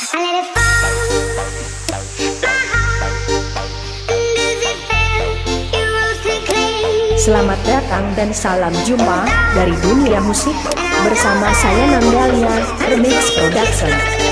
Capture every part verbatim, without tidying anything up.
Selamat datang dan salam jumpa dari dunia musik bersama saya Nandalia Remix Production.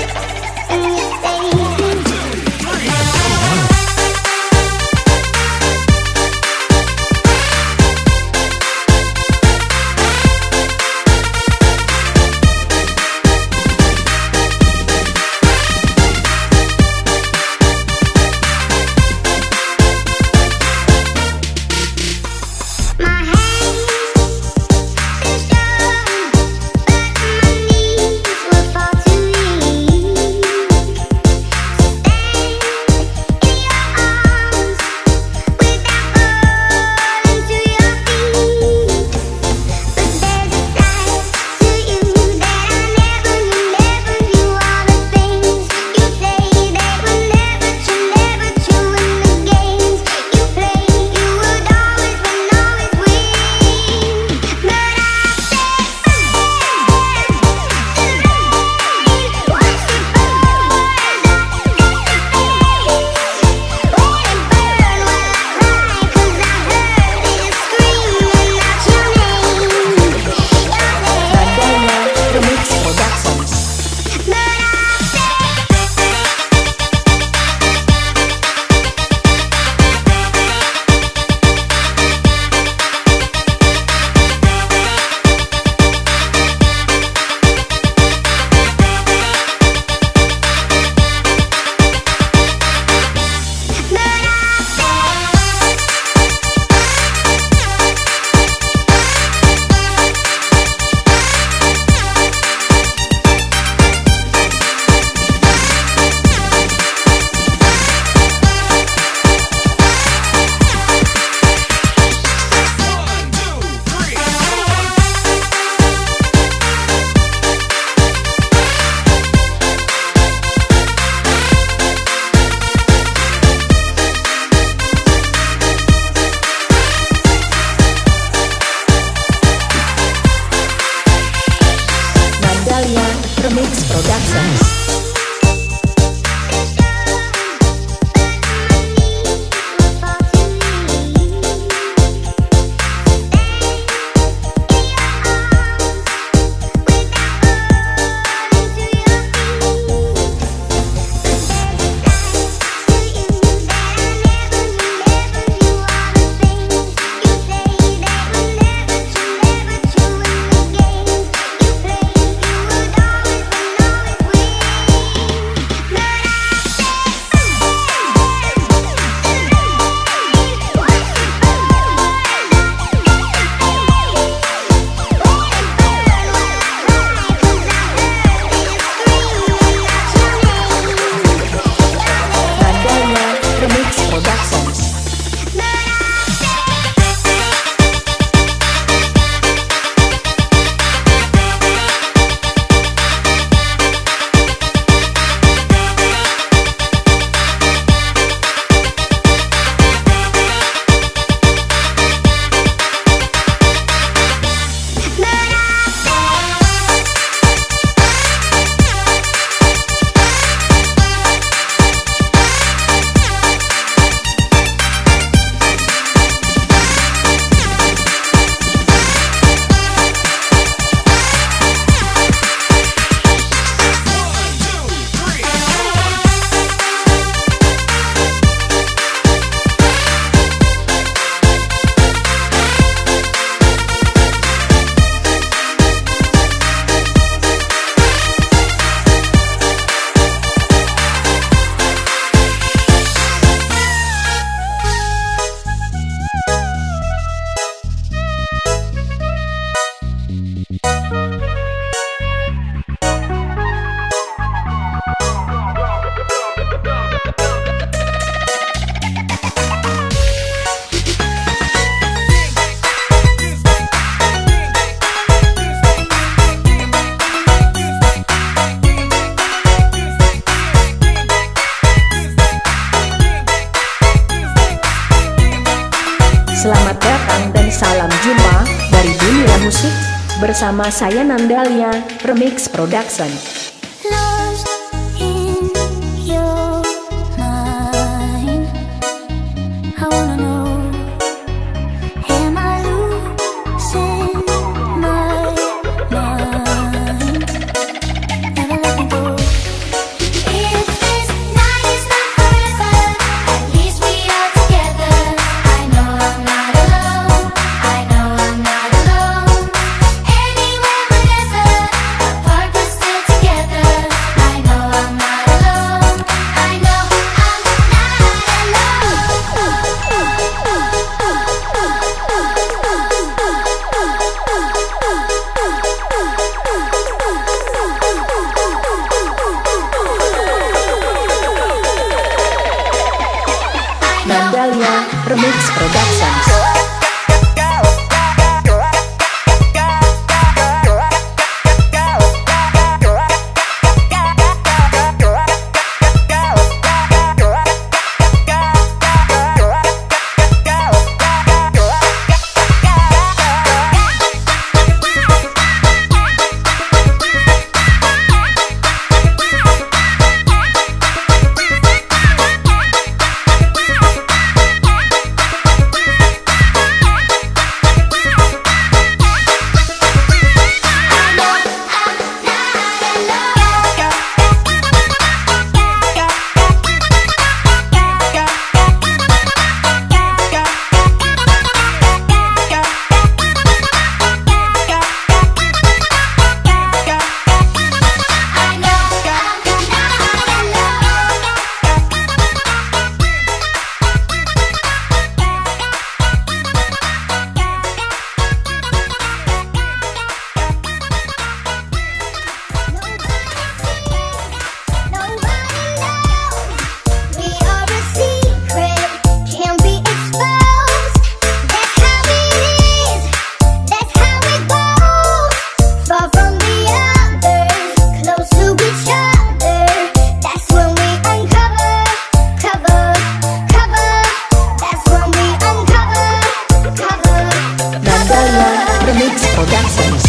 Remix Productions. Selamat datang dan salam jumpa dari dunia musik bersama saya Nandalia Remix Production. Lost in Remix Productions. Remix Productions.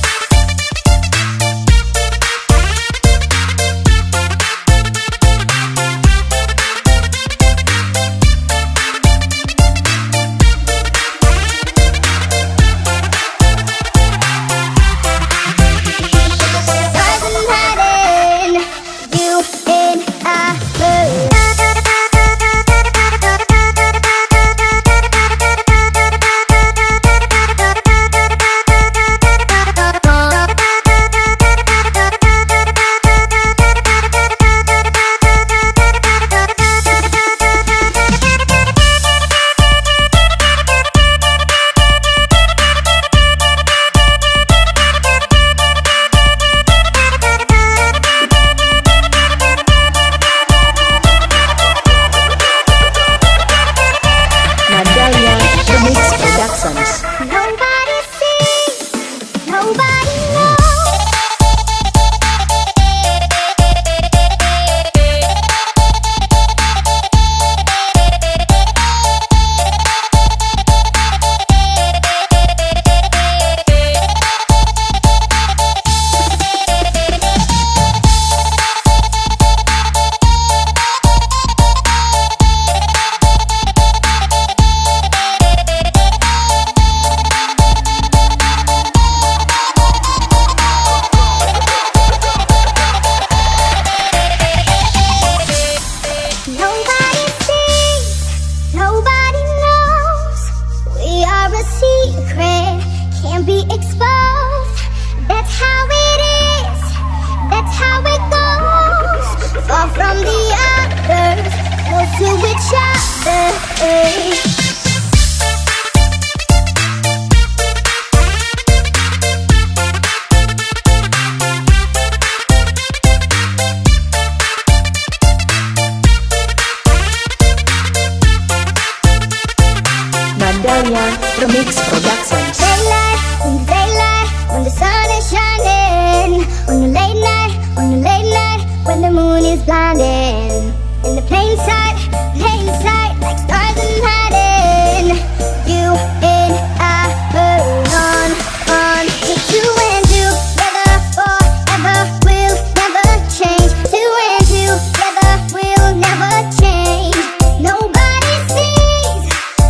Mandalya Remix Productions. Daylight, in the daylight, when the sun is shining. On the late night, on the late night, when the moon is blinding. In the plain sight, plain sight, like stars in hiding. You and I burn on, on. Two and two, together forever, we'll never change. Two and two, together we'll never change. Nobody sees,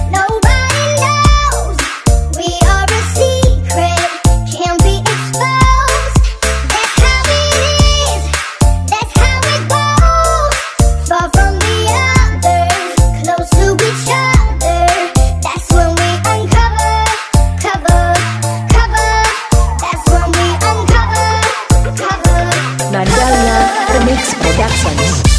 nobody knows. We are a secret, can't be exposed. That's how it is, that's how it goes. Far from the others, close to each other. That's when we uncover, cover, cover. That's when we uncover, cover. Mandalya Remix Productions.